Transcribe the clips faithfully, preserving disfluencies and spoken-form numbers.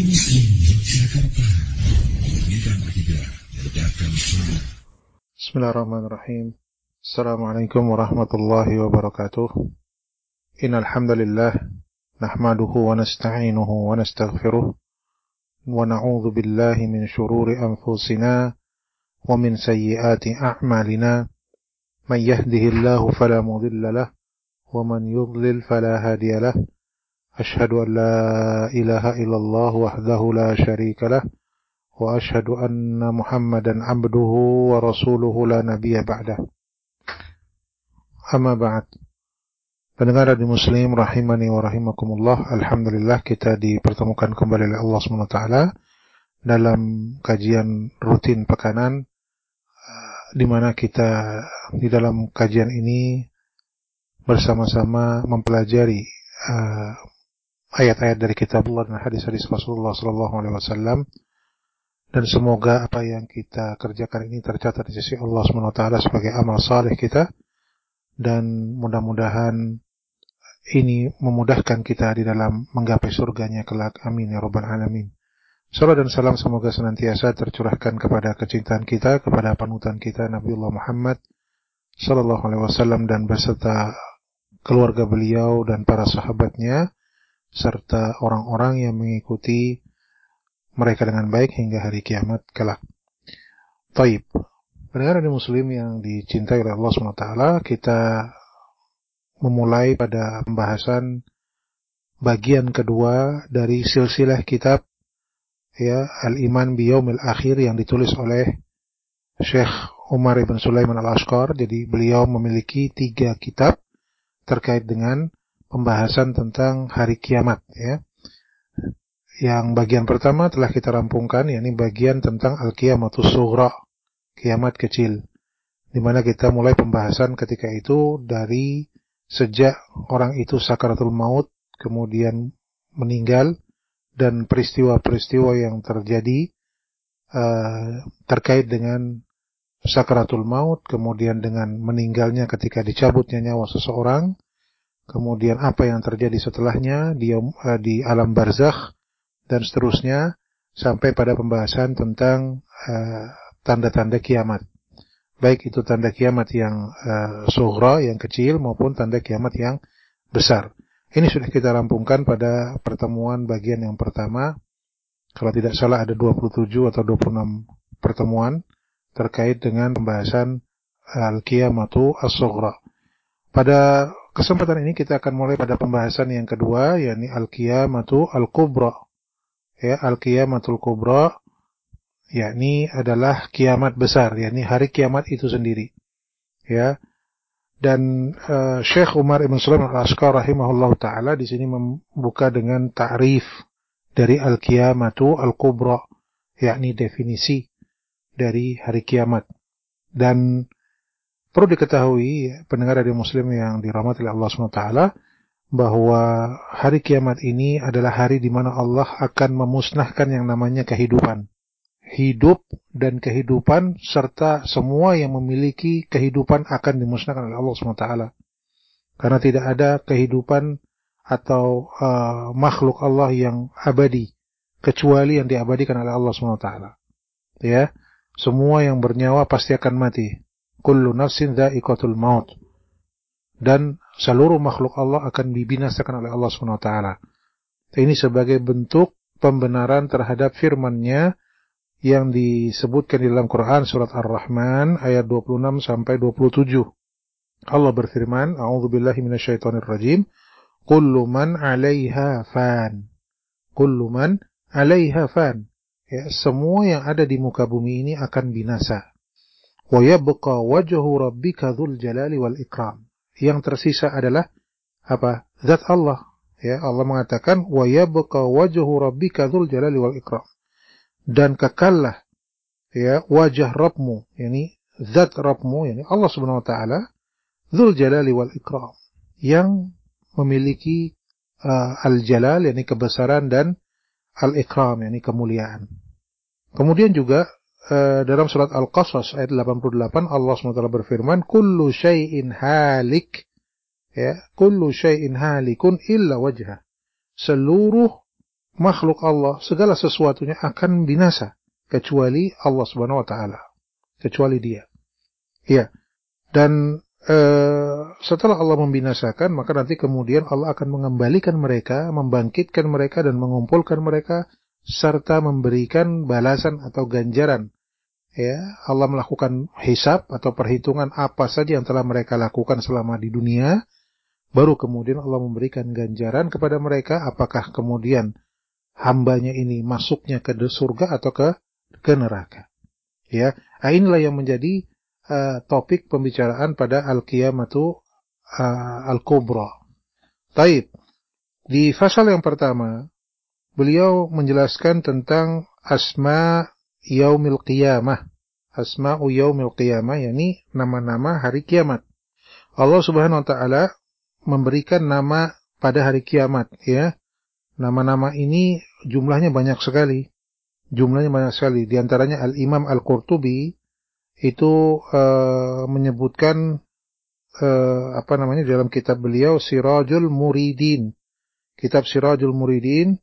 Muslim Yogyakarta memurnikan akidah, meledakkan sunnah. Bismillahirrahmanirrahim. Assalamualaikum warahmatullahi wabarakatuh. Innal hamdalillah nahmaduhu wa nasta'inuhu wa nastaghfiruh wa na'udzu billahi min shururi anfusina wa min sayyiati a'malina. Man yahdihillahu fala mudilla lahu wa man yudlil fala hadiya lahu. Ashhadu an la ilaha illallah wahdahu la syarika lah wa ashhadu anna Muhammadan abduhu wa rasuluhu la nabiyya ba'dah. Amma ba'd. Pendengar di Muslim rahimani wa rahimakumullah, alhamdulillah kita dipertemukan kembali oleh Allah subhanahu wa taala dalam kajian rutin pekanan, di mana kita di dalam kajian ini bersama-sama mempelajari uh, ayat-ayat dari kitab Allah dan hadis-hadis Rasulullah sallallahu alaihi wasallam, dan semoga apa yang kita kerjakan ini tercatat di sisi Allah subhanahu wa taala sebagai amal saleh kita, dan mudah-mudahan ini memudahkan kita di dalam menggapai surganya kelak. Amin ya rabbal alamin. Salam dan salam semoga senantiasa tercurahkan kepada kecintaan kita kepada panutan kita Nabiullah Muhammad sallallahu alaihi wasallam dan beserta keluarga beliau dan para sahabatnya serta orang-orang yang mengikuti mereka dengan baik hingga hari kiamat kelak. Taib. Pendengar di Muslim yang dicintai oleh Allah subhanahu wa taala, kita memulai pada pembahasan bagian kedua dari silsilah kitab ya Al-Iman Biyaumil Akhir yang ditulis oleh Syekh Umar ibn Sulaiman Al-Ashqar. Jadi beliau memiliki tiga kitab terkait dengan pembahasan tentang hari kiamat ya. Yang bagian pertama telah kita rampungkan, yakni bagian tentang Al-Qiyamatus Sughra, kiamat kecil, di mana kita mulai pembahasan ketika itu dari sejak orang itu sakaratul maut, kemudian meninggal, dan peristiwa-peristiwa yang terjadi uh, terkait dengan sakaratul maut, kemudian dengan meninggalnya ketika dicabutnya nyawa seseorang, kemudian apa yang terjadi setelahnya di, uh, di alam barzakh, dan seterusnya sampai pada pembahasan tentang uh, tanda-tanda kiamat. Baik itu tanda kiamat yang uh, sughra, yang kecil, maupun tanda kiamat yang besar. Ini sudah kita rampungkan pada pertemuan bagian yang pertama. Kalau tidak salah ada dua puluh tujuh atau dua puluh enam pertemuan terkait dengan pembahasan al-qiyamatu as-sughra. Pada kesempatan ini kita akan mulai pada pembahasan yang kedua, yakni al-qiyamatu al-kubra. Ya, al-qiyamatul kubra, yakni adalah kiamat besar, yakni hari kiamat itu sendiri. Ya. Dan uh, Syekh Umar ibn Sulaiman Al-Ashqar rahimahullah taala di sini membuka dengan ta'rif dari al-qiyamatu al-kubra, yakni definisi dari hari kiamat. Dan perlu diketahui pendengar radio Muslim yang dirahmati oleh Allah subhanahu wa taala, bahwa hari kiamat ini adalah hari di mana Allah akan memusnahkan yang namanya kehidupan. Hidup dan kehidupan serta semua yang memiliki kehidupan akan dimusnahkan oleh Allah subhanahu wa taala. Karena tidak ada kehidupan atau uh, makhluk Allah yang abadi kecuali yang diabadikan oleh Allah subhanahu wa taala. Ya, semua yang bernyawa pasti akan mati. Kullu nafsin dha'iqatul maut. Dan seluruh makhluk Allah akan dibinasakan oleh Allah subhanahu wa taala. Ini sebagai bentuk pembenaran terhadap firman-Nya yang disebutkan di dalam Quran surat Ar-Rahman ayat dua puluh enam sampai dua puluh tujuh. Allah berfirman, A'udzubillahi minasyaitonirrajim, kullu man 'alaiha fan. Kullu man 'alaiha fan. Ya, semua yang ada di muka bumi ini akan binasa. Wa yabqa wajhu rabbika dzul jalali wal ikram. Yang tersisa adalah apa? Zat Allah. Ya, Allah mengatakan wa yabqa wajhu rabbika dzul jalali wal ikram. Dan kekallah ya wajah Rabbmu, yakni zat Rabbmu, yakni Allah Subhanahu wa taala, dzul jalali wal ikram, yang memiliki uh, al-jalal, yakni kebesaran, dan al-ikram, yakni kemuliaan. Kemudian juga uh, dalam surat Al-Qasas ayat delapan puluh delapan Allah Subhanahu wa taala berfirman, kullu syai'in halik, ya, kullu syai'in halikun illa wajhah. Seluruh makhluk Allah segala sesuatunya akan binasa kecuali Allah Subhanahu wa taala, kecuali Dia. Ya. Dan e, setelah Allah membinasakan, maka nanti kemudian Allah akan mengembalikan mereka, membangkitkan mereka dan mengumpulkan mereka serta memberikan balasan atau ganjaran. Ya, Allah melakukan hisab atau perhitungan apa saja yang telah mereka lakukan selama di dunia, baru kemudian Allah memberikan ganjaran kepada mereka, apakah kemudian hambanya ini masuknya ke surga atau ke ke neraka. Ya, inilah yang menjadi uh, topik pembicaraan pada al-qiyamatu uh, al-kubra. Taib. Di fasal yang pertama, beliau menjelaskan tentang asma yaumil qiyamah. Asma'u yaumil qiyamah, yakni nama-nama hari kiamat. Allah Subhanahu wa taala memberikan nama pada hari kiamat, ya. Nama-nama ini jumlahnya banyak sekali. Jumlahnya banyak sekali. Di antaranya Al-Imam Al-Qurtubi itu uh, menyebutkan uh, apa namanya dalam kitab beliau Sirajul Muridin. Kitab Sirajul Muridin,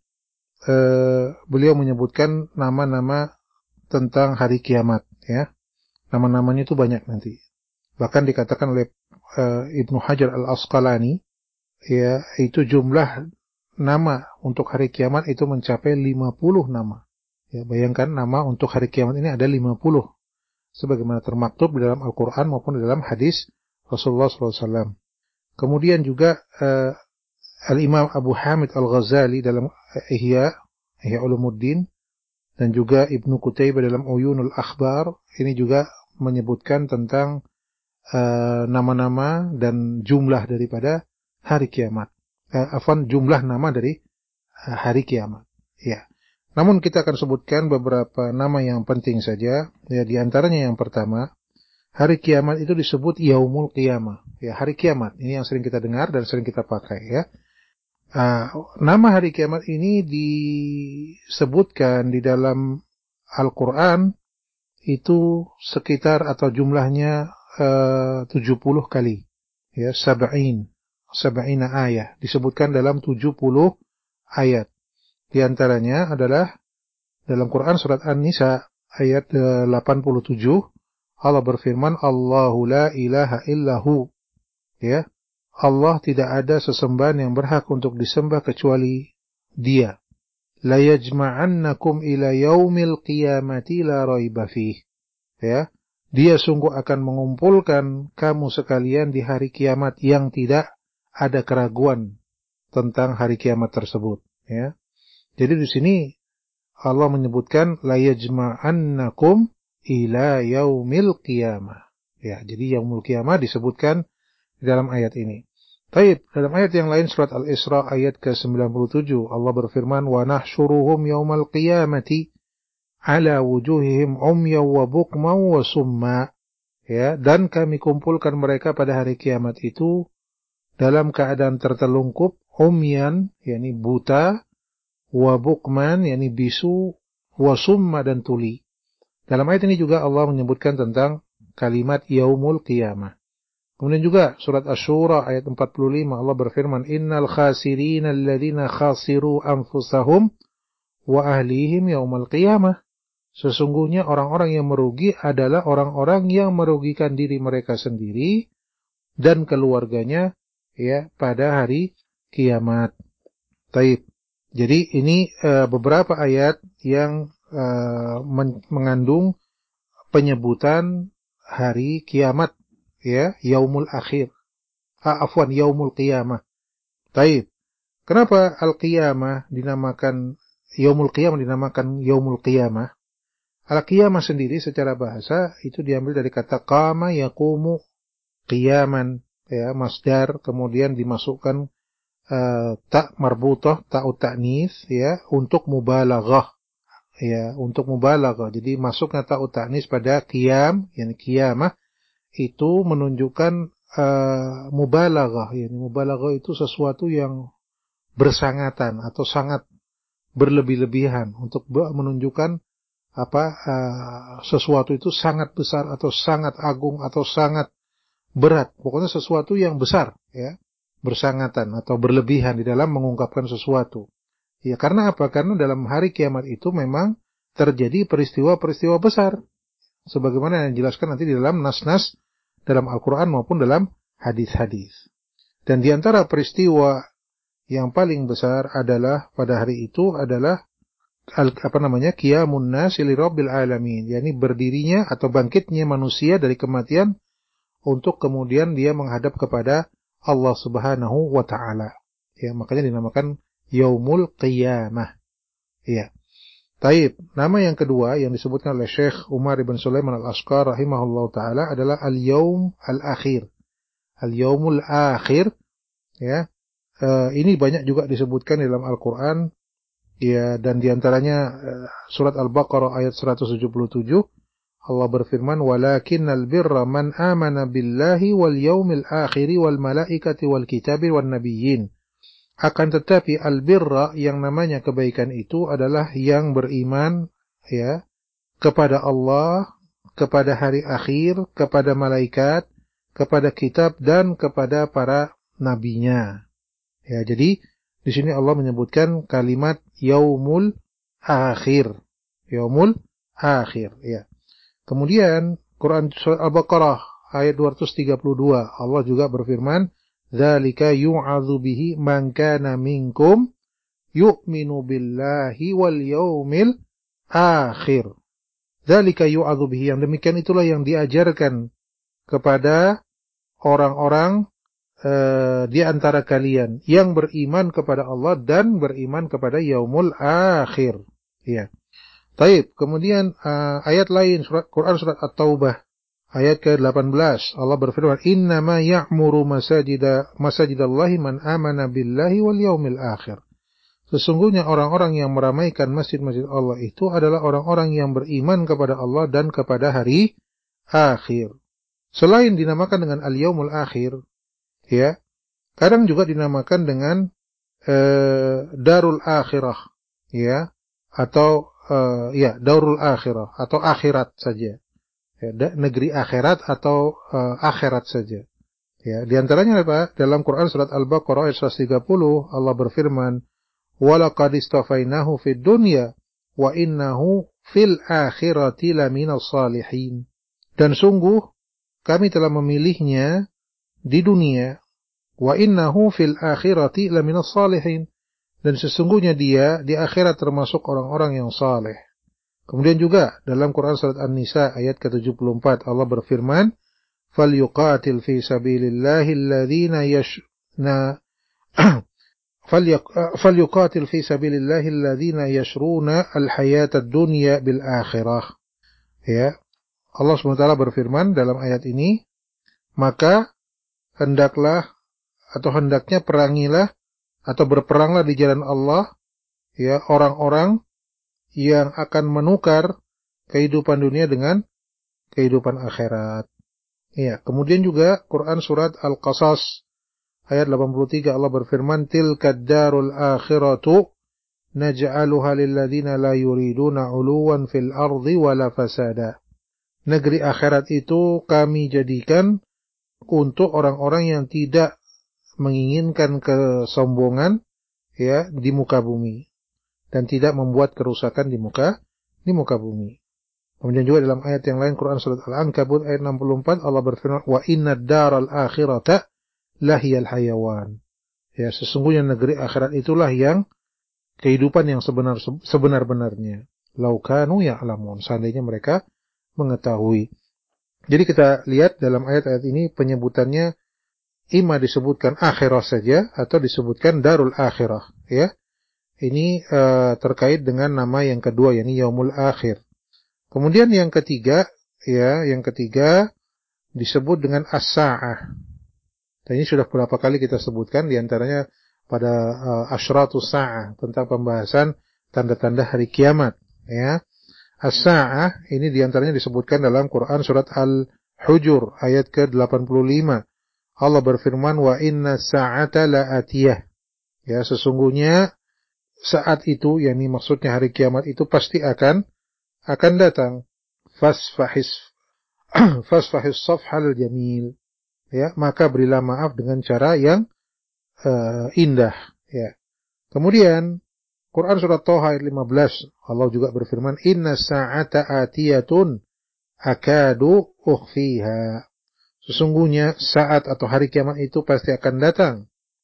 uh, beliau menyebutkan nama-nama tentang hari kiamat, ya. Nama-namanya itu banyak nanti. Bahkan dikatakan oleh uh, Ibnu Hajar Al-Asqalani, ya, itu jumlah nama untuk hari kiamat itu mencapai lima puluh nama. Ya, bayangkan nama untuk hari kiamat ini ada lima puluh. Sebagaimana termaktub di dalam Al-Quran maupun di dalam hadis Rasulullah shallallahu alaihi wasallam. Kemudian juga uh, Al-Imam Abu Hamid Al-Ghazali dalam Ihya, Ihya Ulumuddin, dan juga Ibnu Qutaybah dalam Uyunul Akhbar, ini juga menyebutkan tentang uh, nama-nama dan jumlah daripada hari kiamat. Uh, afwan, jumlah nama dari uh, hari kiamat. Ya. Namun kita akan sebutkan beberapa nama yang penting saja. Ya, di antaranya yang pertama, hari kiamat itu disebut Yaumul Qiyamah. Ya, hari kiamat. Ini yang sering kita dengar dan sering kita pakai, ya. Uh, nama hari kiamat ini disebutkan di dalam Al-Quran itu sekitar atau jumlahnya uh, tujuh puluh kali. Ya, sab'in. Sab'ina ayat. Disebutkan dalam tujuh puluh ayat. Di antaranya adalah dalam Quran surat An-Nisa ayat delapan puluh tujuh, Allah berfirman, Allahu la ilaha illahu. Ya, Allah tidak ada sesembahan yang berhak untuk disembah kecuali Dia. La yajma'annakum ila yaumil qiyamati la raiba fih. Ya, Dia sungguh akan mengumpulkan kamu sekalian di hari kiamat yang tidak ada keraguan tentang hari kiamat tersebut. Ya. Jadi di sini Allah menyebutkan la yajma'annakum ila yaumil qiyamah. Ya, jadi yaumul qiyamah disebutkan di dalam ayat ini. Baik, dalam ayat yang lain surat Al-Isra ayat ke sembilan puluh tujuh Allah berfirman wa nahsyuruhum yaumal qiyamati ala wujuhihim umyan wa bukman wa summa. Ya, dan kami kumpulkan mereka pada hari kiamat itu dalam keadaan tertelungkup, umyan yakni buta, wa bukman, yakni bisu, wa summa dan tuli. Dalam ayat ini juga Allah menyebutkan tentang kalimat yaumul qiyamah. Kemudian juga surat Asy-Syura ayat empat puluh lima Allah berfirman, innal khasirina alladhina khasiru anfusahum wa ahlihim yaumul qiyamah. Sesungguhnya orang-orang yang merugi adalah orang-orang yang merugikan diri mereka sendiri dan keluarganya, ya, pada hari kiamat. Taib. Jadi ini uh, beberapa ayat yang uh, men- mengandung penyebutan hari kiamat, ya, yaumul akhir. Ah, afwan, yaumul qiyamah. Taib. Kenapa al-qiyamah dinamakan yaumul qiyamah dinamakan yaumul qiyamah? Al-qiyamah sendiri secara bahasa itu diambil dari kata qama yaqumu qiyaman, ya, masdar, kemudian dimasukkan Uh, tak marbutah, ta'ut ta'nits, ya, untuk mubalaghah, ya, untuk mubalaghah. Jadi masuknya ta'ut ta'nits pada qiyam, yakni qiyamah, itu menunjukkan uh, mubalaghah, yakni mubalaghah itu sesuatu yang bersangatan atau sangat berlebih-lebihan untuk menunjukkan apa uh, sesuatu itu sangat besar atau sangat agung atau sangat berat. Pokoknya sesuatu yang besar, ya. Bersangatan atau berlebihan di dalam mengungkapkan sesuatu. Ya, karena apa? Karena dalam hari kiamat itu memang terjadi peristiwa-peristiwa besar. Sebagaimana yang dijelaskan nanti di dalam nas-nas dalam Al-Quran maupun dalam hadis-hadis. Dan di antara peristiwa yang paling besar adalah pada hari itu adalah apa namanya qiyamun nasi li rabbil alamin, yakni berdirinya atau bangkitnya manusia dari kematian untuk kemudian dia menghadap kepada Allah Subhanahu wa taala. Ya, makanya dinamakan yaumul qiyamah. Ya. Taib, nama yang kedua yang disebutkan oleh Syekh Umar ibn Sulaiman al-Ashqar rahimahullah ta'ala adalah al-yaum al-akhir. Al-yaumul akhir, ya. Uh, ini banyak juga disebutkan dalam Al-Quran, ya, dan diantaranya uh, surat Al-Baqarah ayat seratus tujuh puluh tujuh, Allah berfirman, walakinnal birra man amana billahi wal yaumil akhiri wal malaikati wal kitabi wal nabiyyin. Akan tetapi albirra yang namanya kebaikan itu adalah yang beriman, ya, kepada Allah, kepada hari akhir, kepada malaikat, kepada kitab dan kepada para nabinya. Ya, jadi di sini Allah menyebutkan kalimat yaumul akhir. Yaumul akhir, ya. Kemudian Quran surat Al-Baqarah ayat dua ratus tiga puluh dua Allah juga berfirman, dzalika yu'adzu bihi man kana minkum yu'minu billahi wal yaumil akhir. Dzalika yu'adzu bihi, yang demikian itulah yang diajarkan kepada orang-orang uh, di antara kalian yang beriman kepada Allah dan beriman kepada yaumul akhir. Ya. Taib, kemudian uh, ayat lain surat Quran surat At-Taubah ayat ke delapan belas Allah berfirman, innama ya'muru masajida masajidallahi man amana billahi wal yaumil akhir. Sesungguhnya orang-orang yang meramaikan masjid-masjid Allah itu adalah orang-orang yang beriman kepada Allah dan kepada hari akhir. Selain dinamakan dengan al-yaumul akhir, ya, kadang juga dinamakan dengan uh, darul akhirah, ya, atau uh, ya, darul akhirah atau akhirat saja. Ya, negeri akhirat atau uh, akhirat saja. Ya, di antaranya apa? Dalam Quran surat Al-Baqarah ayat seratus tiga puluh Allah berfirman, "Wa laqad istafainahu fid dunya wa innahu fil akhirati laminas salihin." Dan sungguh kami telah memilihnya di dunia, wa innahu fil akhirati laminas salihin. Dan sesungguhnya dia di akhirat termasuk orang-orang yang saleh. Kemudian juga dalam Quran surat An-Nisa ayat ke tujuh puluh empat Allah berfirman, "Falyuqatil fi sabilillahi alladhina yashna falyuqatil fi sabilillahi alladhina yashruna al-hayata ad-dunya bil akhirah." Ya. Allah subhanahu wa taala berfirman dalam ayat ini, maka hendaklah atau hendaknya perangilah atau berperanglah di jalan Allah, ya, orang-orang yang akan menukar kehidupan dunia dengan kehidupan akhirat. Ya, kemudian juga Quran surat Al-Qasas ayat delapan puluh tiga Allah berfirman, tilkad darul akhiratu naj'aluha lil ladzina la yuriduna 'uluwan fil ardi wala fasada. Negeri akhirat itu kami jadikan untuk orang-orang yang tidak menginginkan kesombongan, ya, di muka bumi dan tidak membuat kerusakan di muka di muka bumi. Kemudian juga dalam ayat yang lain Quran surat Al-Ankabut ayat enam puluh empat Allah berfirman, wa innad daral akhirata lahiyal hayawan. Ya, sesungguhnya negeri akhirat itulah yang kehidupan yang sebenar sebenar-benarnya. Lau kanu ya'lamun, seandainya mereka mengetahui. Jadi kita lihat dalam ayat-ayat ini penyebutannya ima disebutkan akhirah saja atau disebutkan darul akhirah, ya. Ini uh, terkait dengan nama yang kedua, yakni yaumul akhir. Kemudian yang ketiga, ya, yang ketiga disebut dengan as-sa'ah. Dan ini sudah beberapa kali kita sebutkan, diantaranya pada uh, asyratus sa'ah, tentang pembahasan tanda-tanda hari kiamat, ya. As-sa'ah ini diantaranya disebutkan dalam Quran surat Al-Hujur ayat ke delapan puluh lima. Allah berfirman, wa inna sa'ata la'atiyah. Ya, sesungguhnya saat itu, yakni maksudnya hari kiamat itu pasti akan akan datang. Fasfahis fasfahis safhal jamil. Ya, maka berilah maaf dengan cara yang uh, indah, ya. Kemudian Quran surat Thaha ayat lima belas, Allah juga berfirman, Inna sa'ata atiyatun akadu ukhfiha. Sesungguhnya saat atau hari kiamat itu pasti akan datang.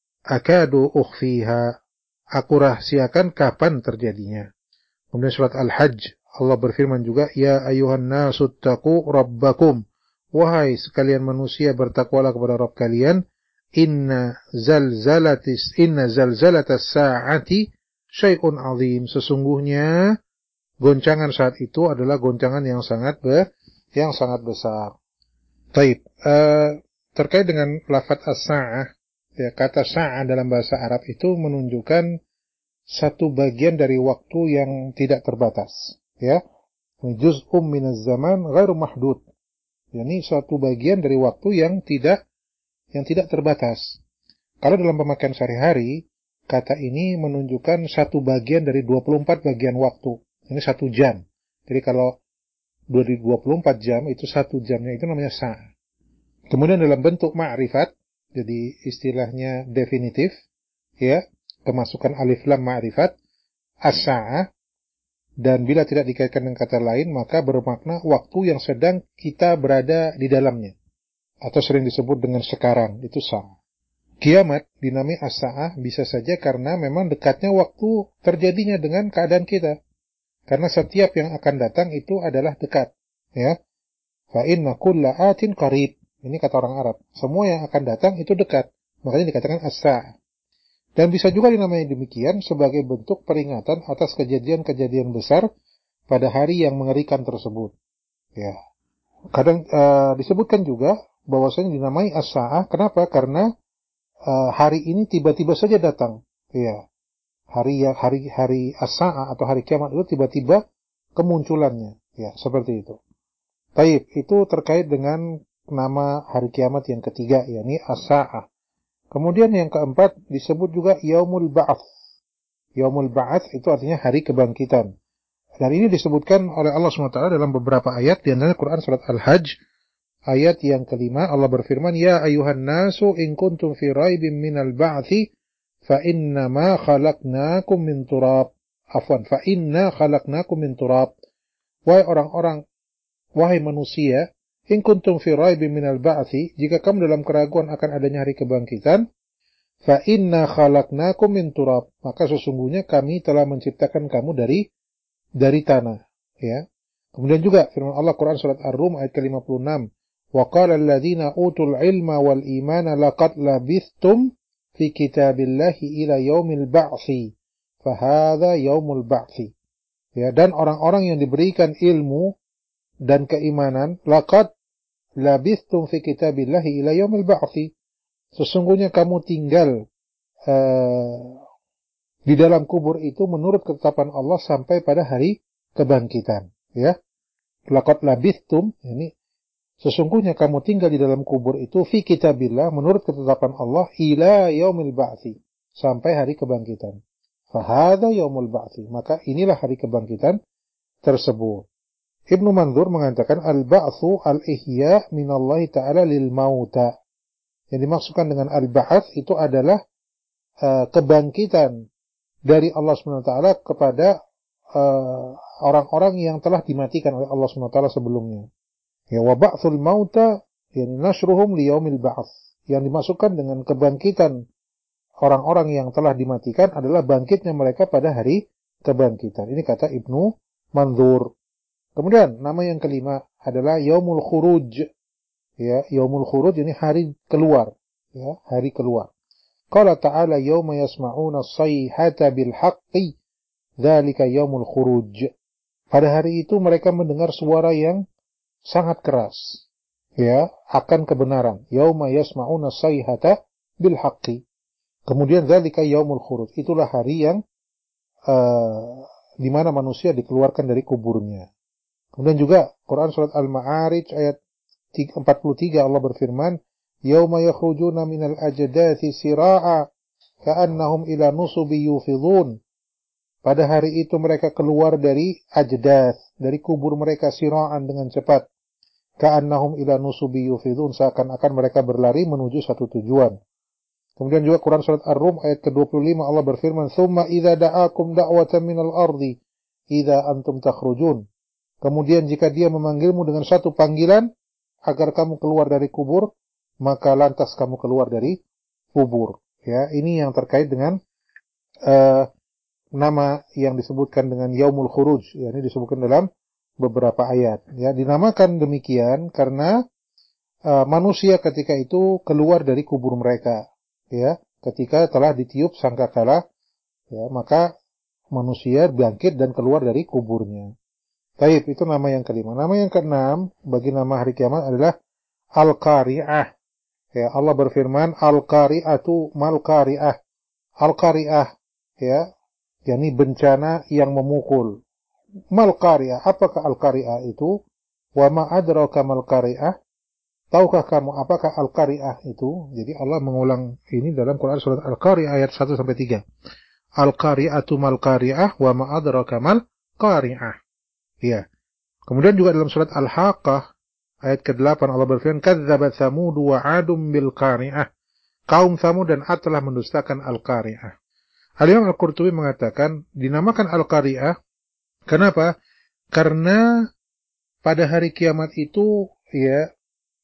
Akadu ukhfiha. Aku rahasiakan kapan terjadinya. Kemudian surat Al-Hajj, Allah berfirman juga, Ya ayuhan nasu ttaqu rabbakum. Wahai sekalian manusia, bertakwalah kepada Rabb kalian. Inna zalzalatis, inna zalzalatas sa'ati syai'un azim. Sesungguhnya goncangan saat itu adalah goncangan yang sangat be, yang sangat besar. Taib. Uh, terkait dengan lafadz as-sa'ah, ya, kata sa'ah dalam bahasa Arab itu menunjukkan satu bagian dari waktu yang tidak terbatas, ya. Juz'um minaz zaman ghairu mahdud. Yani suatu bagian dari waktu yang tidak yang tidak terbatas. Kalau dalam pemakaian sehari-hari, kata ini menunjukkan satu bagian dari dua puluh empat bagian waktu. Ini satu jam. Jadi kalau dari dua puluh empat jam, itu satu jamnya itu namanya sa'. Kemudian dalam bentuk ma'rifat, jadi istilahnya definitif, ya, kemasukan alif lam ma'rifat, as-sa'ah, dan bila tidak dikaitkan dengan kata lain, maka bermakna waktu yang sedang kita berada di dalamnya. Atau sering disebut dengan sekarang, itu sa'ah. Kiamat dinamai as-sa'ah bisa saja karena memang dekatnya waktu terjadinya dengan keadaan kita. Karena setiap yang akan datang itu adalah dekat, ya. Fa inna kulla atin qarib. Ini kata orang Arab. Semua yang akan datang itu dekat. Makanya dikatakan as-sa'ah. Dan bisa juga dinamai demikian sebagai bentuk peringatan atas kejadian-kejadian besar pada hari yang mengerikan tersebut. Ya. Kadang uh, disebutkan juga bahwasanya dinamai as-sa'ah. Kenapa? Karena uh, hari ini tiba-tiba saja datang. Ya. Hari hari hari as-sa'ah atau hari kiamat itu tiba-tiba kemunculannya. Ya, seperti itu. Taib, itu terkait dengan nama hari kiamat yang ketiga, yakni as-sa'ah. Kemudian yang keempat disebut juga yaumul ba'ats. Yaumul ba'ats itu artinya hari kebangkitan. Dan ini disebutkan oleh Allah subhanahu wa taala dalam beberapa ayat, di antaranya Quran surat Al-Hajj ayat yang kelima. Allah berfirman, Ya ayuhan nasu in kuntum fi raibin minal ba'thi fa inna ma khalaqnakum min turab. Afwan, fa inna khalaqnakum min turab. Wahai orang-orang, wahai manusia, in kuntum fi raibin minal ba'thi, jika kamu dalam keraguan akan adanya hari kebangkitan, fa inna khalaqnakum min turab, maka sesungguhnya kami telah menciptakan kamu dari dari tanah, ya. Kemudian juga firman Allah Quran surat Ar-Rum ayat ke lima puluh enam, wa qala alladziina utul ilma wal imana laqad labithtum fi kitabillahi ila yaumil ba'thi fa hadza yaumul ba'thi. Ya, dan orang-orang yang diberikan ilmu dan keimanan, laqad labithtum fi kitabillahi ila yaumil ba'thi. Sesungguhnya kamu tinggal uh, di dalam kubur itu menurut ketetapan Allah sampai pada hari kebangkitan, ya. Laqad labithtum, ini sesungguhnya kamu tinggal di dalam kubur itu fi kitabillah menurut ketetapan Allah ila yaumil ba'thi, sampai hari kebangkitan. Fa hadza yaumul ba'thi, maka inilah hari kebangkitan tersebut. Ibnu Mandzur mengatakan al-ba'tsu al-ihya minallahi ta'ala lil mauta. Yang dimaksudkan dengan al-ba'ats itu adalah uh, kebangkitan dari Allah subhanahu wa taala kepada uh, orang-orang yang telah dimatikan oleh Allah subhanahu wa taala sebelumnya. Ya, wa ba'tsul mauta yani nashruhum li yaumil ba'ts. Yang dimaksudkan dengan kebangkitan orang-orang yang telah dimatikan adalah bangkitnya mereka pada hari kebangkitan. Ini kata Ibnu Mandzur. Kemudian nama yang kelima adalah yaumul khuruj. Ya, yaumul khuruj ini hari keluar, ya, hari keluar. Qala ta'ala yauma yasma'una as-sayhata bil haqqi dzalika yaumul khuruj. Pada hari itu mereka mendengar suara yang sangat keras, ya, akan kebenaran. Yauma yasma'una as-sayhata bil haqqi. Kemudian dzalika yaumul khuruj. Itulah hari yang uh, di mana manusia dikeluarkan dari kuburnya. Kemudian juga Quran surat Al-Ma'arij ayat empat puluh tiga Allah berfirman, Yauma yakhrujuna minal ajdathi sira'a ka'annahum ila nusubi yufidhun. Pada hari itu mereka keluar dari ajdath, dari kubur mereka sira'an dengan cepat. Ka'annahum ila nusubi yufidhun, seakan-akan mereka berlari menuju satu tujuan. Kemudian juga Quran surat Ar-Rum ayat ke dua puluh lima Allah berfirman, "Tsumma idza da'akum da'watan minal ardi idza antum takhrujun." Kemudian jika dia memanggilmu dengan satu panggilan agar kamu keluar dari kubur, maka lantas kamu keluar dari kubur. Ya, ini yang terkait dengan uh, nama yang disebutkan dengan Yaumul Khuruj. Ya, ini disebutkan dalam beberapa ayat. Ya, dinamakan demikian karena uh, manusia ketika itu keluar dari kubur mereka. Ya, ketika telah ditiup sangkakala, ya, maka manusia bangkit dan keluar dari kuburnya. Taib, itu nama yang kelima. Nama yang keenam bagi nama hari kiamat adalah Al-Qari'ah. Ya, Allah berfirman, Al-Qari'atu mal-Qari'ah. Al-Qari'ah, ya, yakni bencana yang memukul. Mal-Qari'ah, apakah Al-Qari'ah itu? Wa ma adraka mal-Qari'ah? Tahukah kamu apakah Al-Qari'ah itu? Jadi Allah mengulang ini dalam Quran surat Al-Qari'ah ayat satu sampai tiga. Al-Qari'atu mal-Qari'ah wa ma adraka mal-Qari'ah. Ya. Kemudian juga dalam surat Al-Haqqah ayat kedelapan Allah berfirman, "Kadzdzabat Tsamud wa 'adun bil Qari'ah." Kaum Tsamud dan 'Ad telah mendustakan Al-Qari'ah. Al-Imam Al-Qurtubi mengatakan dinamakan Al-Qari'ah kenapa? Karena pada hari kiamat itu ya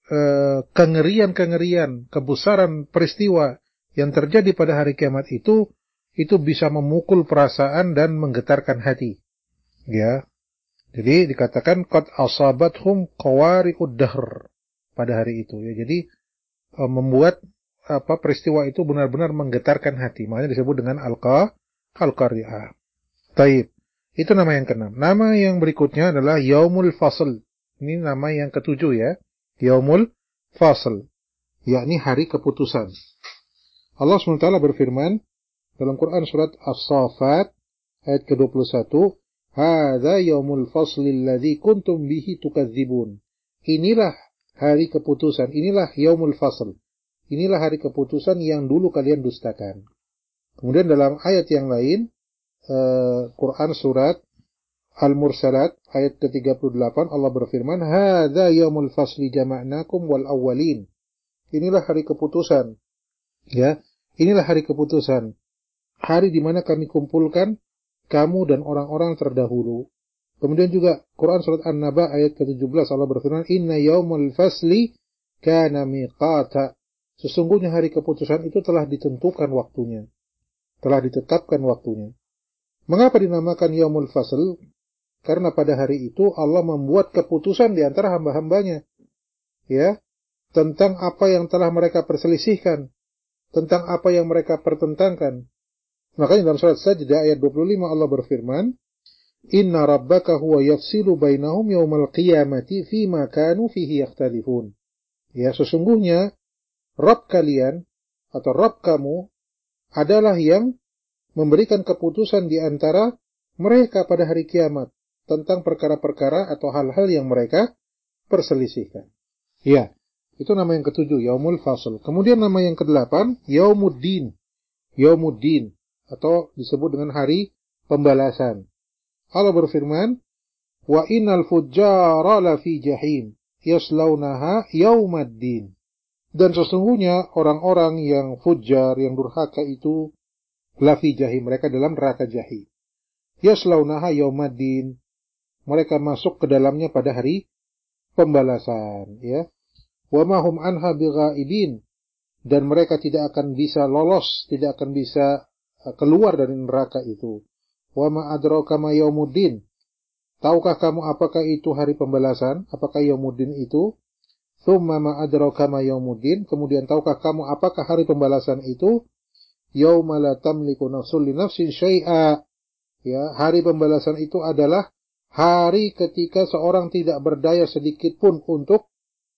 kengerian-kengerian, kebesaran peristiwa yang terjadi pada hari kiamat itu itu bisa memukul perasaan dan menggetarkan hati. Ya. Jadi dikatakan qad asabathum qawari'ud dahr pada hari itu ya. Jadi membuat apa peristiwa itu benar-benar menggetarkan hati. Makanya disebut dengan al-qa al-qari'ah. Taib. Itu nama yang keenam. Nama yang berikutnya adalah Yaumul Fasl. Ini nama yang ketujuh ya. Yaumul Fasl, yakni hari keputusan. Allah subhanahu wa taala berfirman dalam Quran surat As-Saffat ayat ke dua puluh satu, "Hadza yaumul fasli alladzi kuntum bihi tukadzibun." Inilah hari keputusan, inilah Yaumul Fasl. Inilah hari keputusan yang dulu kalian dustakan. Kemudian dalam ayat yang lain, uh, Quran surat Al-Mursalat ayat ke tiga puluh delapan Allah berfirman, "Hadza yaumul fasli jama'nakum wal awwalin." Inilah hari keputusan. Ya, inilah hari keputusan. Hari di mana kami kumpulkan kamu dan orang-orang terdahulu. Kemudian juga Quran surat An-Naba ayat ke tujuh belas Allah berfirman, "Inna yaumul fasli kana miqata." Sesungguhnya hari keputusan itu telah ditentukan waktunya. Telah ditetapkan waktunya. Mengapa dinamakan Yaumul Fasl? Karena pada hari itu Allah membuat keputusan di antara hamba-hambanya. Ya, tentang apa yang telah mereka perselisihkan. Tentang apa yang mereka pertentangkan. Makanya dalam surat Sajdah ayat dua puluh lima Allah berfirman, "Inna rabbaka huwa yafsilu bainahum yaumal qiyamati fima kanu fihi yakhtalifun." Ya, sesungguhnya Rabb kalian atau Rabb kamu adalah yang memberikan keputusan di antara mereka pada hari kiamat tentang perkara-perkara atau hal-hal yang mereka perselisihkan. Ya, itu nama yang ketujuh, Yaumul Fasl. Kemudian nama yang kedelapan, Yaumuddin. Yaumuddin atau disebut dengan hari pembalasan. Allah berfirman, "Wa innal fujjara lafi jahim yaslaunaha yaumaddin." Dan sesungguhnya orang-orang yang fujjar, yang durhaka itu lafi jahim, mereka dalam neraka jahim. Yaslaunaha yaumaddin. Mereka masuk ke dalamnya pada hari pembalasan, ya. Wa ma hum anha bighaibin. Dan mereka tidak akan bisa lolos, tidak akan bisa keluar dari neraka itu. Wa ma adraka ma yaumuddin. Tahukah kamu apakah itu hari pembalasan? Apakah yaumuddin itu? Tsumma ma adraka ma yaumuddin. Kemudian tahukah kamu apakah hari pembalasan itu? Yauma la tamliku nafsun li nafsin syai'a. Ya, hari pembalasan itu adalah hari ketika seorang tidak berdaya sedikit pun untuk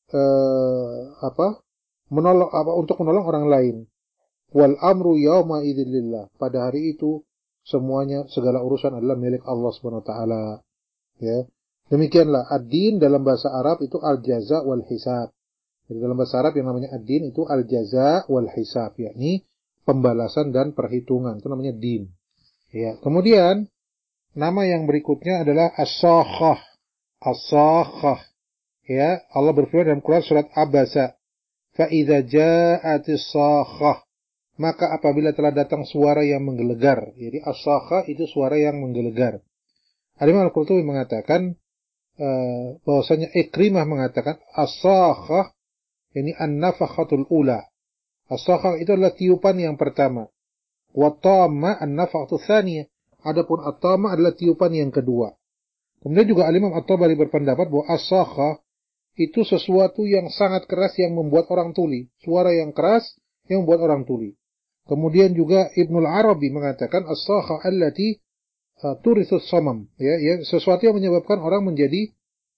uh, apa? menolong apa untuk menolong orang lain. Wal amru yauma idzin lillah. Pada hari itu semuanya segala urusan adalah milik Allah Subhanahu wa taala. Ya. Demikianlah ad-din dalam bahasa Arab itu al-jaza wal hisab. Jadi dalam bahasa Arab yang namanya ad-din itu al-jaza wal hisab, yakni pembalasan dan perhitungan. Itu namanya din. Ya, kemudian nama yang berikutnya adalah as-sakhah. As-sakhah. Ya, Allah berfirman dalam Quran surat Abasa, "Fa idza ja'atis sakhah." maka apabila telah datang suara yang menggelegar. Jadi as-sakha itu suara yang menggelegar. Al-Imam Al-Qurtubi mengatakan uh, bahwasanya Ikrimah mengatakan as-sakha ini an-nafakhatul ula. As-sakha itu adalah tiupan yang pertama. Wa tamma an-nafakhatul tsaniyah. Adapun at-tamma adalah tiupan yang kedua. Kemudian juga Al-Imam At-Tabari berpendapat bahwa as-sakha itu sesuatu yang sangat keras yang membuat orang tuli. Suara yang keras yang membuat orang tuli. Kemudian juga Ibnul Arabi mengatakan as-sakha allati uh, turitsus samam, ya, ya, sesuatu yang menyebabkan orang menjadi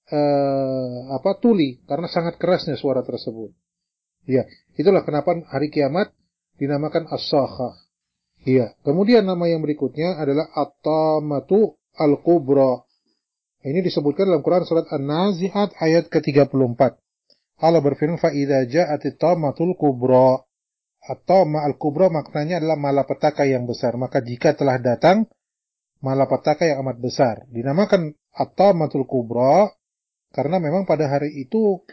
uh, apa tuli karena sangat kerasnya suara tersebut. Ya, itulah kenapa hari kiamat dinamakan as-sakha. Iya, kemudian nama yang berikutnya adalah at-tamatu al-kubra. Ini disebutkan dalam Quran surat An-Nazi'at ayat ke tiga puluh empat. Allah berfirman, فَإِذَا جَاءَتِ الطَّامَّةُ الْكُبْرَى. At-tamma al-kubra maknanya adalah malapetaka yang besar. Maka jika telah datang malapetaka yang amat besar. Dinamakan at-tammatul kubra karena memang pada hari itu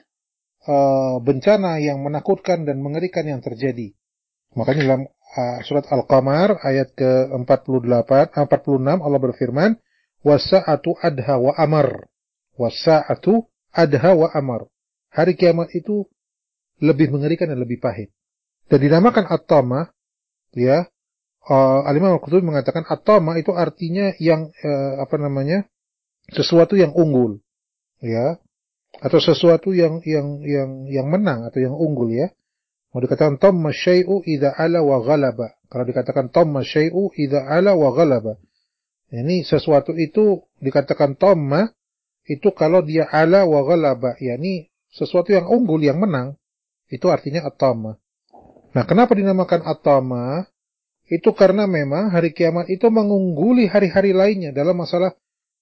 uh, bencana yang menakutkan dan mengerikan yang terjadi. Makanya dalam uh, surat Al-Qamar ayat ke empat puluh delapan, empat puluh enam Allah berfirman, wasa'atu adha wa amar. Wasa'atu adha wa amar. Hari kiamat itu lebih mengerikan dan lebih pahit. Dan dinamakan at-tamah, ya, uh, Al-Imam Al-Qurtubi mengatakan at-tamah itu artinya yang uh, apa namanya? Sesuatu yang unggul, ya, atau sesuatu yang yang yang yang menang atau yang unggul, ya. Mau dikatakan tamma syai'u idza ala wa ghalaba. Kalau dikatakan tamma syai'u idza ala wa ghalaba. Ini sesuatu itu dikatakan tamma itu kalau dia ala wa ghalaba, yakni sesuatu yang unggul, yang menang, itu artinya at-tamma. Nah, kenapa dinamakan at-tamma? Itu karena memang hari kiamat itu mengungguli hari-hari lainnya dalam masalah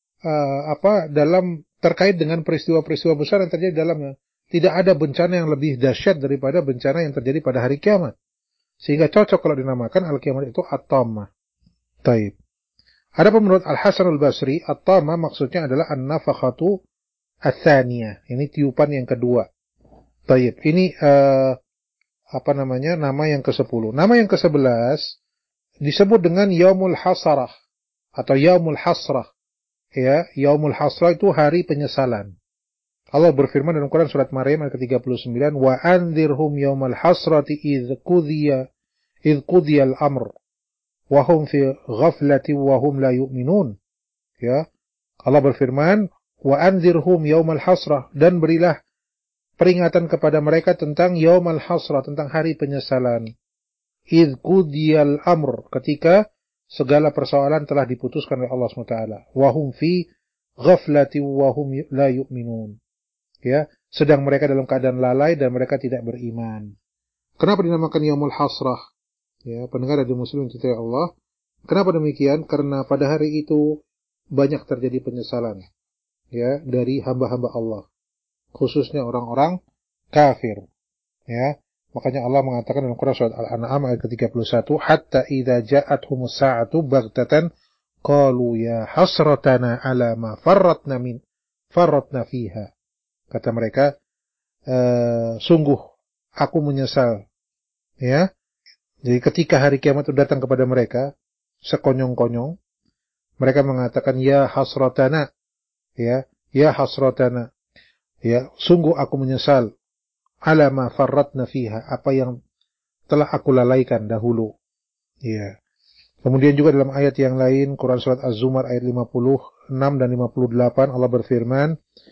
uh, apa dalam terkait dengan peristiwa-peristiwa besar yang terjadi dalamnya. Tidak ada bencana yang lebih dahsyat daripada bencana yang terjadi pada hari kiamat. Sehingga cocok kalau dinamakan al-kiamat itu at-tamma. Taib. Adapun menurut Al-Hasan Al-Basri, at-tamma maksudnya adalah an-nafakhatu ats-tsaniyah. Ini tiupan yang kedua. Taib. Ini uh, apa namanya? Nama yang kesepuluh. Nama yang kesebelas disebut dengan Yaumul Hasrah atau Yaumul Hasrah. Ya, Yaumul Hasrah itu hari penyesalan. Allah berfirman dalam Quran surat Maryam ayat ke tiga puluh sembilan, wa anzirhum yaumal hasrati idz qudiya idz qudiyal amr wa hum fi ghaflati wa hum la yu'minun. Ya, Allah berfirman, wa anzirhum yaumal hasrah, dan berilah peringatan kepada mereka tentang yaumal hasrah, tentang hari penyesalan. Idz qudiyal amr, ketika segala persoalan telah diputuskan oleh Allah subhanahu wa taala. Wa hum fi ghaflati wa hum la yu'minun. Ya, sedang mereka dalam keadaan lalai dan mereka tidak beriman. Kenapa dinamakan Yaumul Hasrah? Ya, pendengar radio Muslim cintai Allah. Kenapa demikian? Karena pada hari itu banyak terjadi penyesalan, ya, dari hamba-hamba Allah, khususnya orang-orang kafir. Ya, makanya Allah mengatakan dalam Quran surat Al-An'am ayat ke tiga puluh satu, hatta idza ja'athumus sa'atu baghtatan qalu ya hasratana ala ma farratna min farratna fiha. Kata mereka, e, sungguh aku menyesal. Ya, jadi ketika hari kiamat itu datang kepada mereka, sekonyong-konyong, mereka mengatakan, ya hasratana, ya, ya hasratana, ya, sungguh aku menyesal, ala ma farratna fiha, apa yang telah aku lalaikan dahulu. Ya. Kemudian juga dalam ayat yang lain, Quran surat Az-Zumar ayat lima puluh enam dan lima puluh delapan, Allah berfirman,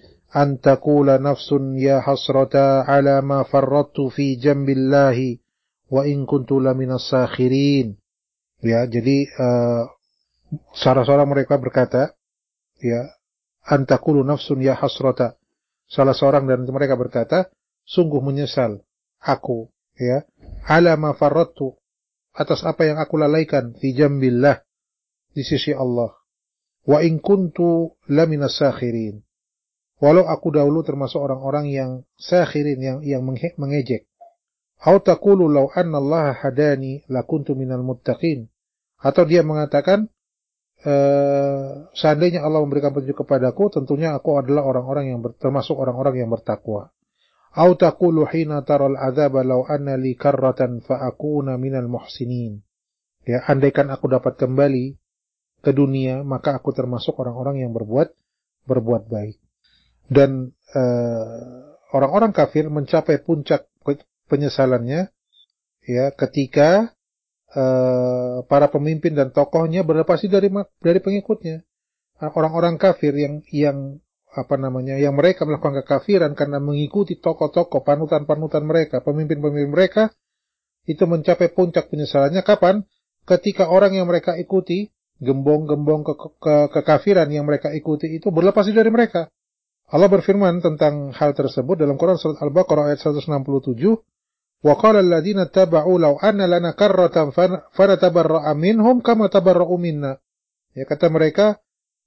an taqula nafsun ya hasrata ala ma farrattu fi jambillahi wa in kuntu laminas sakhirin. Ya, jadi uh, salah-salah mereka berkata, ya, an taqulu nafsun ya hasrata. Salah seorang dari mereka berkata, sungguh menyesal aku, ya, ala ma farrattu, atas apa yang aku lalaikan fi jambillah, di sisi Allah. Wa in kuntu laminas sakhirin. Walau aku dahulu termasuk orang-orang yang sakhirin, yang yang mengejek. Au taqulu law anna Allah hadani lakuntu minal muttaqin. Atau dia mengatakan, e, seandainya Allah memberikan petunjuk kepadaku, tentunya aku adalah orang-orang yang ber, termasuk orang-orang yang bertakwa. Au taqulu hina taral adzaba law anna li karratan fa akuna minal muhsinin. Ya, andaikan aku dapat kembali ke dunia, maka aku termasuk orang-orang yang berbuat berbuat baik. Dan uh, orang-orang kafir mencapai puncak penyesalannya ya ketika uh, para pemimpin dan tokohnya berlepas dari dari pengikutnya. Orang-orang kafir yang yang apa namanya, yang mereka melakukan kekafiran karena mengikuti tokoh-tokoh panutan-panutan mereka, pemimpin-pemimpin mereka, itu mencapai puncak penyesalannya kapan? Ketika orang yang mereka ikuti, gembong-gembong ke, ke, kekafiran yang mereka ikuti itu berlepas dari mereka. Allah berfirman tentang hal tersebut dalam Quran surat Al-Baqarah ayat seratus enam puluh tujuh, wa qala alladziina taba'u law anna lana karratan fanatabarra'a minhum kama tabarra'u minna. Ya, kata mereka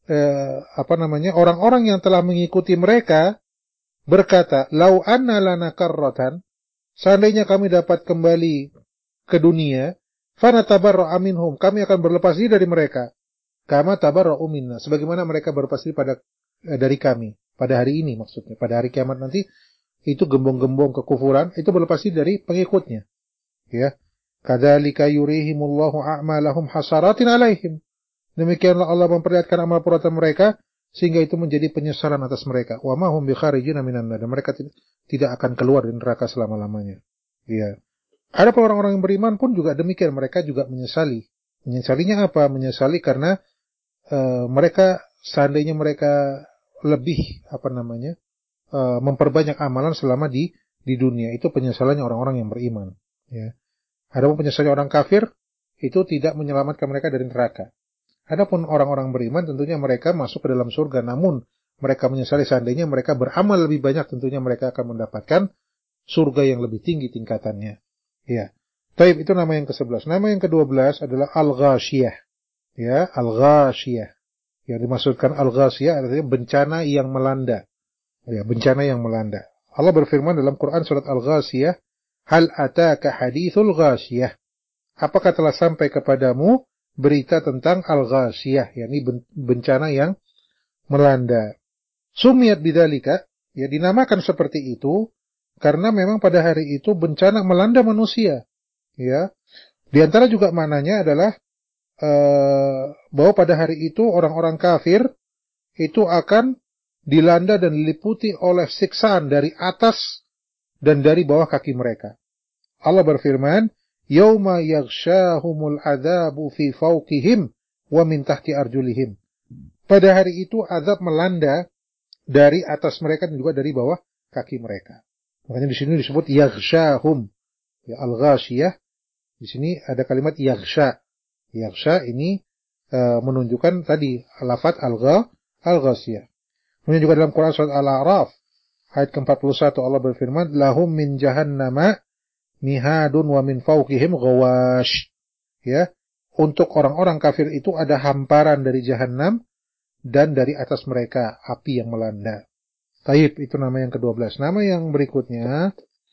eh, apa namanya, orang-orang yang telah mengikuti mereka berkata, law anna lana karratan, seandainya kami dapat kembali ke dunia, fanatabarra'a minhum, kami akan berlepas diri dari mereka, kama tabarra'u minna, sebagaimana mereka berlepas diri pada eh, dari kami. Pada hari ini maksudnya, pada hari kiamat nanti, itu gembong-gembong kekufuran, itu berlepas diri dari pengikutnya. Ya, kadzalika yurihimullahu a'malahum hasaratin alaihim. Demikianlah Allah memperlihatkan amal perbuatan mereka, sehingga itu menjadi penyesalan atas mereka. Wa ma hum bikharijina minan nar. Mereka tidak akan keluar dari neraka selama-lamanya. Ya. Ada orang-orang yang beriman pun juga demikian, mereka juga menyesali. Menyesalinya apa? Menyesali karena uh, mereka seandainya mereka lebih apa namanya uh, memperbanyak amalan selama di di dunia, itu penyesalannya orang-orang yang beriman. Ya. Adapun penyesalan orang kafir itu tidak menyelamatkan mereka dari neraka. Adapun orang-orang beriman tentunya mereka masuk ke dalam surga, namun mereka menyesali seandainya mereka beramal lebih banyak, tentunya mereka akan mendapatkan surga yang lebih tinggi tingkatannya. Ya. Taib, itu nama yang kesebelas. Nama yang kedua belas adalah Al-Ghashiyah. Ya, Al-Ghashiyah. Yang dimaksudkan Al-Ghashiyah artinya bencana yang melanda. Ya, bencana yang melanda. Allah berfirman dalam Quran surat Al-Ghashiyah, hal ataka hadithul Ghashiyah. Apakah telah sampai kepadamu berita tentang Al-Ghashiyah, yakni bencana yang melanda. Sumiyat bidzalika, ya dinamakan seperti itu karena memang pada hari itu bencana melanda manusia. Ya. Di antara juga maknanya adalah Uh, bahwa pada hari itu orang-orang kafir itu akan dilanda dan diliputi oleh siksaan dari atas dan dari bawah kaki mereka. Allah berfirman, yauma yaghshahumul adzabu fi fawqihim wa min tahti arjulihim. Pada hari itu azab melanda dari atas mereka dan juga dari bawah kaki mereka. Makanya di sini disebut yaghshahum. Ya, al-ghashiyah. Di sini ada kalimat yaghsha. Yaghsha ini uh, menunjukkan tadi lafaz al-gha, al-ghasiyah. Kemudian juga dalam Quran surat Al-A'raf ayat ke empat puluh satu Allah berfirman, lahum min jahannama mihadun wa min fawqihim ghawash. Ya, untuk orang-orang kafir itu ada hamparan dari jahannam dan dari atas mereka api yang melanda. Taib, itu nama yang kedua belas. Nama yang berikutnya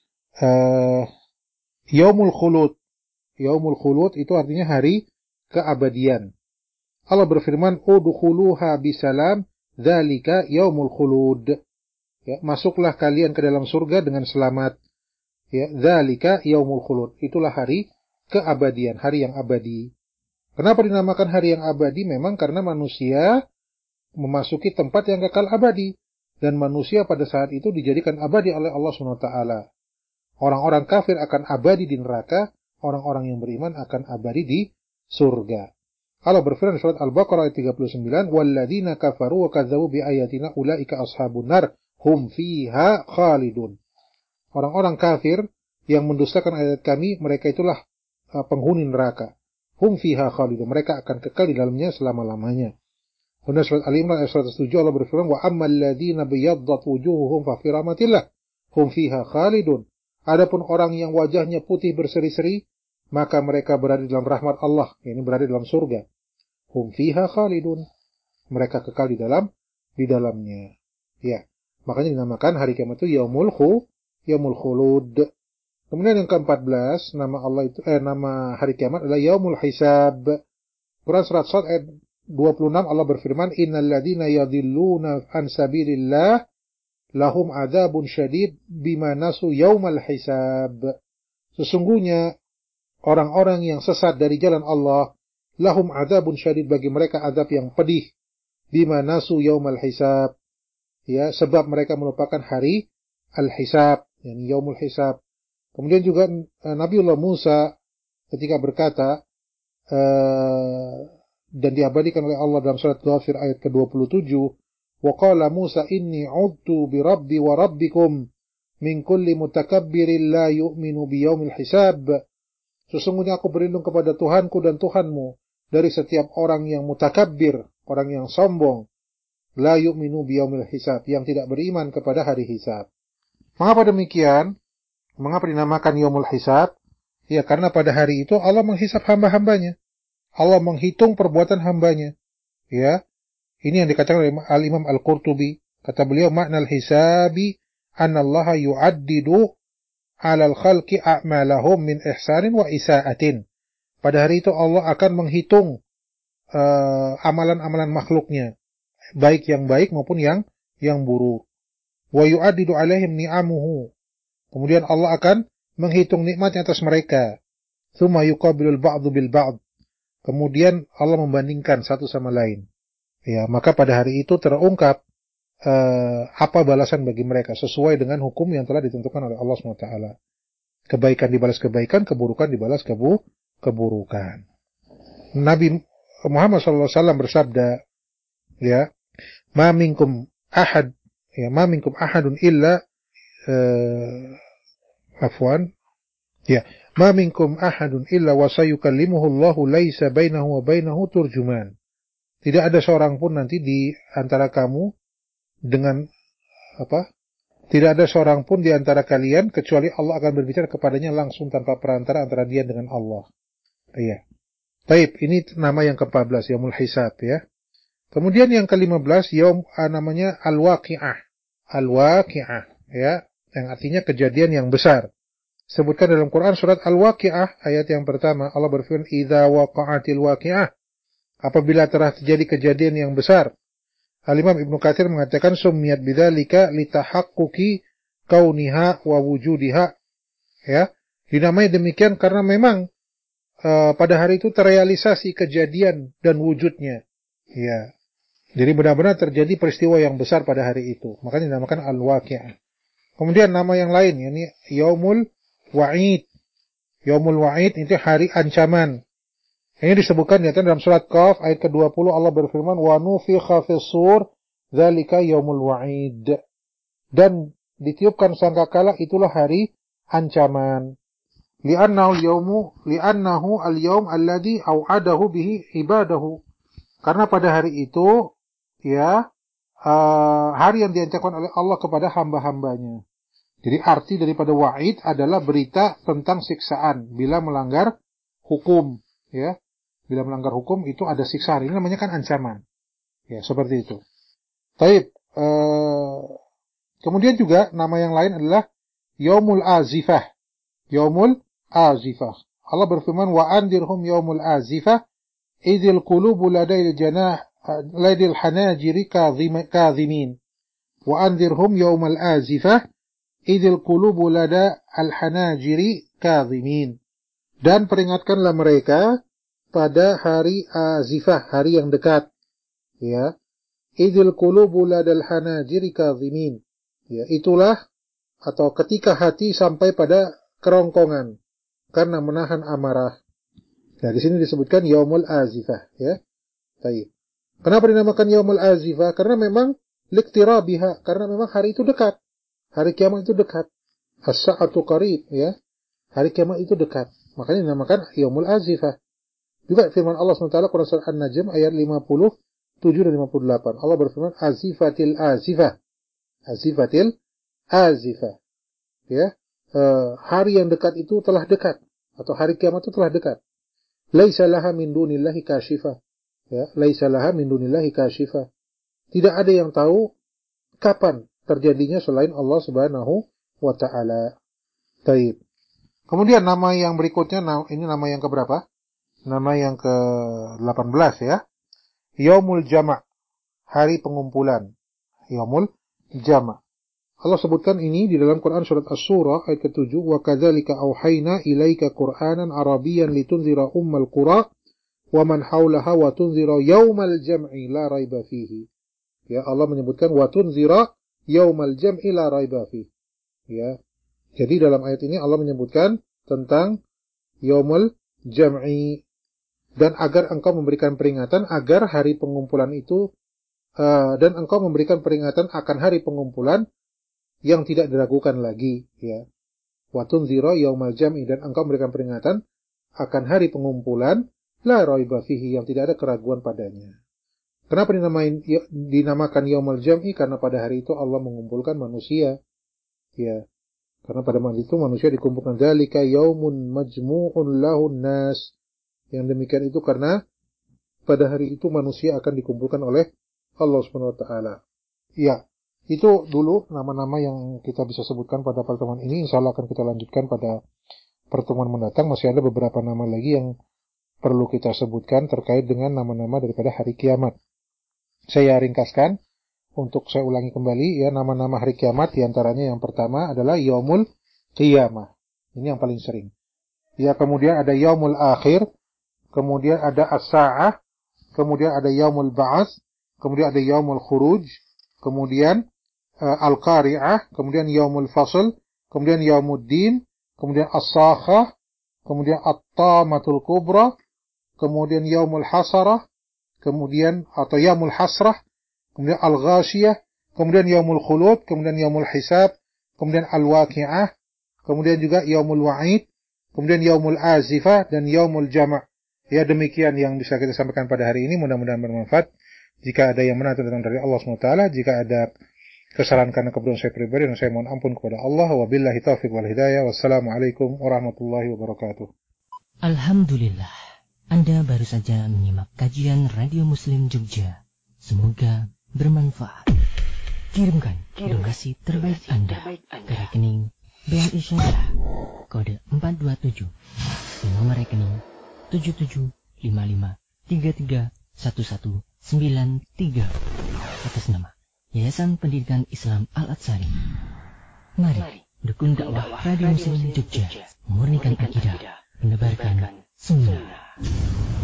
uh, Yaumul Khulud. Yaumul Khulud itu artinya hari keabadian. Allah berfirman, udkhuluha bisalam, dzalika yaumul khulud. Ya, masuklah kalian ke dalam surga dengan selamat. Ya, dzalika yaumul khulud. Itulah hari keabadian, hari yang abadi. Kenapa dinamakan hari yang abadi? Memang karena manusia memasuki tempat yang kekal abadi, dan manusia pada saat itu dijadikan abadi oleh Allah subhanahu wa taala. Orang-orang kafir akan abadi di neraka, orang-orang yang beriman akan abadi di surga. Allah berfirman surat Al-Baqarah ayat tiga puluh sembilan, "Walladzina kafaru wa kadzdzabu biayatina ulaika ashabun nar, hum fiha khalidun." Orang-orang kafir yang mendustakan ayat kami, mereka itulah uh, penghuni neraka. Hum fiha khalidun. Mereka akan kekal di dalamnya selama-lamanya. Kemudian surat Al-Imran ayat seratus tujuh Allah berfirman, "Wa ammal ladzina biyaddat wujuhuhum fa fi rahmatillah, hum fiha khalidun." Adapun orang yang wajahnya putih berseri-seri, maka mereka berada dalam rahmat Allah, ini berada dalam surga. Hum fiha khalidun. Mereka kekal di dalam di dalamnya. Ya. Makanya dinamakan hari kiamat itu Yaumul Khu, Yaumul Khulud. Kemudian yang keempat belas, nama Allah itu eh nama hari kiamat adalah Yaumul Hisab. Quran surat Shad ayat dua puluh enam Allah berfirman, "Innal ladzina yadhilluna an sabilillah lahum adzabun syadid bima nasu yaumal hisab. Sesungguhnya orang-orang yang sesat dari jalan Allah, lahum adzabun syadid, bagi mereka azab yang pedih, bima nasu yaumal hisab, ya, sebab mereka melupakan hari al-hisab, yakni yaumul hisab. Kemudian juga uh, Nabiullah Musa ketika berkata, uh, dan diabadikan oleh Allah dalam surat Ghafir ayat ke dua puluh tujuh, wa qala Musa inni udtu bi rabbi wa rabbikum min kulli mutakabbirin la yu'minu bi yaumil hisab. Sesungguhnya aku berlindung kepada Tuhanku dan Tuhanmu dari setiap orang yang mutakabbir, orang yang sombong, la yu'minu bi yaumil hisab, yang tidak beriman kepada hari hisab. Mengapa demikian? Mengapa dinamakan yaumul hisab? Ya, karena pada hari itu Allah menghisab hamba-hambanya. Allah menghitung perbuatan hambanya. Ya, ini yang dikatakan oleh Al-Imam Al-Qurtubi. Kata beliau, makna al-hisabi annallaha yu'addidu 'alal khalqi a'malahum min ihsanin wa isa'atin. Pada hari itu Allah akan menghitung uh, amalan-amalan makhluknya, baik yang baik maupun yang yang buruk. Wa yu'addidu 'alaihim ni'amuhu. Kemudian Allah akan menghitung nikmatnya atas mereka. Tsumma yuqabilul ba'du bil ba'd. Kemudian Allah membandingkan satu sama lain. Ya, maka pada hari itu terungkap uh, apa balasan bagi mereka sesuai dengan hukum yang telah ditentukan oleh Allah subhanahu wa taala. Kebaikan dibalas kebaikan, keburukan dibalas kebu keburukan. Nabi Muhammad shallallahu alaihi wasallam bersabda, ya, ma minkum ahad, ya, ma minkum ahadun illa uh, afwan, ya, ma minkum ahadun illa wa sayukallimuhu Allahu laisa bainahu wa bainahu turjuman. Tidak ada seorang pun nanti di antara kamu dengan apa? Tidak ada seorang pun di antara kalian kecuali Allah akan berbicara kepadanya langsung tanpa perantara antara dia dengan Allah. Iya. Baik, ini nama yang ke empat belas, yaumul hisab, ya. Kemudian yang ke lima belas, yaum namanya al-waqi'ah. Al-waqi'ah, ya, yang artinya kejadian yang besar. Sebutkan dalam Quran surat Al-Waqi'ah ayat yang pertama, Allah berfirman, "Idza waqa'atil waqi'ah." Apabila telah terjadi kejadian yang besar. Al-Imam Ibnu Katsir mengatakan summiyat bidzalika litahaqquqi kauniha wa wujudiha. Ya, dinamai demikian karena memang uh, pada hari itu terrealisasi kejadian dan wujudnya. Ya. Jadi benar-benar terjadi peristiwa yang besar pada hari itu. Makanya dinamakan Al-Waqi'ah. Kemudian nama yang lain, yakni Yaumul Wa'id. Yaumul Wa'id itu hari ancaman. Ini disebutkan di dalam surat Qaf ayat ke dua puluh, Allah berfirman, "Wa nufikha fis-sur, dzalika yaumul wa'id." Dan ditiupkan sangkakala, itulah hari ancaman. Li'annahu al-yawmu li'annahu al-yawm alladhi au'adahu bihi ibadahu. Karena pada hari itu, ya, uh, hari yang diancamkan oleh Allah kepada hamba-hambanya. Jadi arti daripada wa'id adalah berita tentang siksaan bila melanggar hukum, ya. Bila melanggar hukum itu ada siksaan. Ini namanya kan ancaman. Ya, seperti itu. Taib. Uh, kemudian juga nama yang lain adalah Yaumul Azifah. Yaumul Azifah. Allah berfirman, "Wa andirhum yaumul azifah idzil qulubu ladail janah ladil hanajiri kadhimin." Wa andirhum yaumul azifah idzil qulubu lada al-hanajiri kadhimin. Dan peringatkanlah mereka pada hari azifah, hari yang dekat. Ya. Idzil qulubu ladal hanajiri kadhimin. Ya, itulah atau ketika hati sampai pada kerongkongan karena menahan amarah. Nah, di sini disebutkan yaumul azifah, ya. Baik. Kenapa dinamakan yaumul azifah? Karena memang liqtirabiha, karena memang hari itu dekat. Hari kiamat itu dekat. As-sa'atu qarib, ya. Hari kiamat itu dekat. Makanya dinamakan yaumul azifah. Juga firman Allah subhanahu wa taala Quran surah An-Najm ayat lima puluh tujuh dan lima puluh delapan. Allah berfirman, "Azifatil azifah." Azifatil azifah. Ya. Uh, hari yang dekat itu telah dekat, atau hari kiamat itu telah dekat. Laisa laha min dunillahi kashifah. Ya, laisa laha min dunillahi kashifah. Tidak ada yang tahu kapan terjadinya selain Allah Subhanahu wa taala. Baik. Kemudian nama yang berikutnya, ini nama yang keberapa? Nama yang ke delapan belas, ya. Yaumul Jama', hari pengumpulan. Yaumul Jama'. Allah sebutkan ini di dalam Quran surat Asy-Syura ayat ketujuh, wa kadzalika auhayna ilaika Qur'anan Arabiyyan litunzira ummal qura wa man haulaha wa tunzira yaumal jam'i la raiba fihi. Ya, Allah menyebutkan wa tunzira yaumal jam'i la raiba fihi. Ya. Jadi dalam ayat ini Allah menyebutkan tentang yaumul jam'i, dan agar engkau memberikan peringatan agar hari pengumpulan itu uh, dan engkau memberikan peringatan akan hari pengumpulan yang tidak diragukan lagi, ya. Wa tunzira yaumal jam'i, dan engkau memberikan peringatan akan hari pengumpulan la raiba fihi, yang tidak ada keraguan padanya. Kenapa dinamain, dinamakan yaumal jam'i? Karena pada hari itu Allah mengumpulkan manusia, ya. Karena pada malam itu manusia dikumpulkan, dzalika yaumun majmu'un lahun nas. Yang demikian itu karena pada hari itu manusia akan dikumpulkan oleh Allah Subhanahu wa taala. Ya. Itu dulu nama-nama yang kita bisa sebutkan pada pertemuan ini. Insyaallah akan kita lanjutkan pada pertemuan mendatang. Masih ada beberapa nama lagi yang perlu kita sebutkan terkait dengan nama-nama daripada hari kiamat. Saya ringkaskan untuk saya ulangi kembali, ya, nama-nama hari kiamat diantaranya yang pertama adalah Yaumul Qiyamah. Ini yang paling sering. Ya, kemudian ada Yaumul Akhir, kemudian ada As-Sa'ah, kemudian ada Yaumul Ba'ats, kemudian ada Yaumul Khuruj, kemudian uh, Al-Qari'ah, kemudian Yaumul Fasl, kemudian Yaumuddin, kemudian As-Sakhah, kemudian At-Tamatul Kubra, kemudian Yaumul Hasarah, kemudian atau Yaumul Hasrah, kemudian Al-Ghashiyah, kemudian Yaumul Khulud, kemudian Yaumul Hisab, kemudian Al-Waqi'ah, kemudian juga Yaumul Wa'id, kemudian Yaumul Azifah, dan Yaumul Jama'. Ya, demikian yang bisa kita sampaikan pada hari ini. Mudah-mudahan bermanfaat. Jika ada yang benar datang dari Allah subhanahu wa taala, jika ada kesalahan karena kebetulan saya pribadi, dan saya mohon ampun kepada Allah. Wabillahi taufiq wal hidayah. Wassalamualaikum warahmatullahi wabarakatuh. Alhamdulillah, Anda baru saja menyimak kajian Radio Muslim Jogja. Semoga bermanfaat. Kirimkan donasi terbaik Anda ke rekening B N I Syariah kode empat dua tujuh di nomor rekening tujuh tujuh lima lima tiga tiga satu satu sembilan tiga atas nama Yayasan Pendidikan Islam Al-Atsari. Mari dukung dakwah Radio Muslim Jogja, memurnikan akidah, menebarkan sunnah.